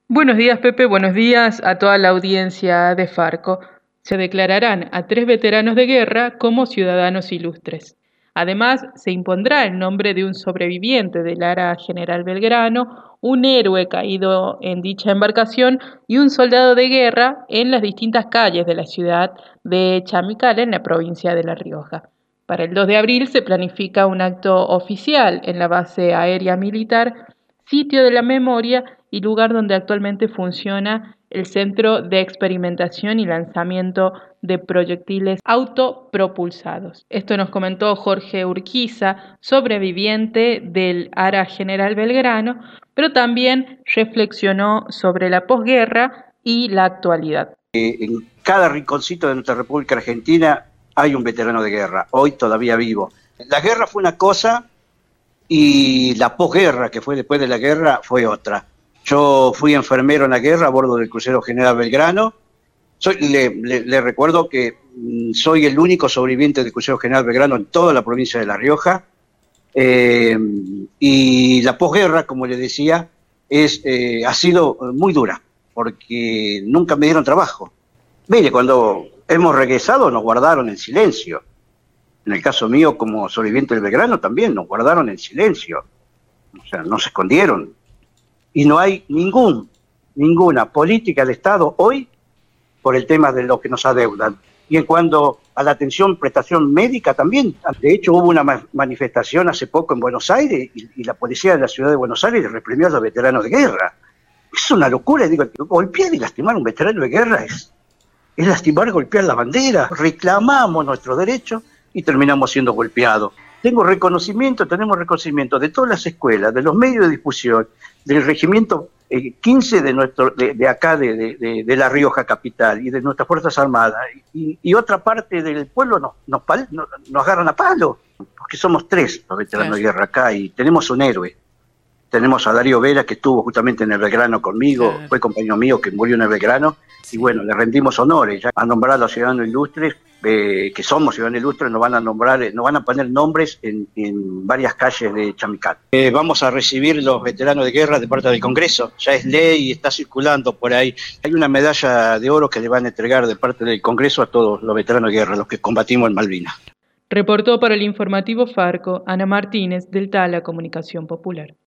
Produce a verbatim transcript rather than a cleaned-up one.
Buenos días, Pepe. Buenos días a toda la audiencia de Farco. Se declararán a tres veteranos de guerra como ciudadanos ilustres. Además, se impondrá el nombre de un sobreviviente del Ara General Belgrano, un héroe caído en dicha embarcación y un soldado de guerra en las distintas calles de la ciudad de Chamical, en la provincia de La Rioja. Para el dos de abril se planifica un acto oficial en la base aérea militar, sitio de la memoria y lugar donde actualmente funciona el Centro de Experimentación y Lanzamiento de Proyectiles Autopropulsados. Esto nos comentó Jorge Urquiza, sobreviviente del Ara General Belgrano, pero también reflexionó sobre la posguerra y la actualidad. En cada rinconcito de nuestra República Argentina hay un veterano de guerra, hoy todavía vivo. La guerra fue una cosa y la posguerra, que fue después de la guerra, fue otra. Yo fui enfermero en la guerra a bordo del crucero General Belgrano. Soy, le, le, le recuerdo que mm, soy el único sobreviviente del crucero General Belgrano en toda la provincia de La Rioja. Eh, y la posguerra, como le decía, es, eh, ha sido muy dura, porque nunca me dieron trabajo. Mire, cuando hemos regresado nos guardaron en silencio. En el caso mío, como sobreviviente del Belgrano, también nos guardaron en silencio. O sea, no se escondieron. Y no hay ningún, ninguna política de Estado hoy por el tema de lo que nos adeudan. Y en cuanto a la atención, prestación médica también. De hecho, hubo una ma manifestación hace poco en Buenos Aires y, y la policía de la ciudad de Buenos Aires reprimió a los veteranos de guerra. Es una locura. Digo, golpear y lastimar a un veterano de guerra es, es lastimar, golpear la bandera. Reclamamos nuestros derechos y terminamos siendo golpeados. Tengo reconocimiento, tenemos reconocimiento de todas las escuelas, de los medios de difusión, del regimiento eh, quince de, nuestro, de, de acá, de, de, de La Rioja capital, y de nuestras Fuerzas Armadas, y, y otra parte del pueblo nos, nos, nos, nos agarran a palo, porque somos tres los veteranos de guerra acá, y tenemos un héroe. Tenemos a Darío Vera, que estuvo justamente en el Belgrano conmigo, claro. Fue compañero mío que murió en el Belgrano, sí. Y bueno, le rendimos honores, ya a nombrar a los ciudadanos ilustres, eh, que somos ciudadanos ilustres, nos van a nombrar, nos van a poner nombres en, en varias calles de Chamical. Eh, vamos a recibir los veteranos de guerra de parte del Congreso, ya es ley y está circulando por ahí. Hay una medalla de oro que le van a entregar de parte del Congreso a todos los veteranos de guerra, los que combatimos en Malvinas. Reportó para el informativo Farco Ana Martínez, del Tala Comunicación Popular.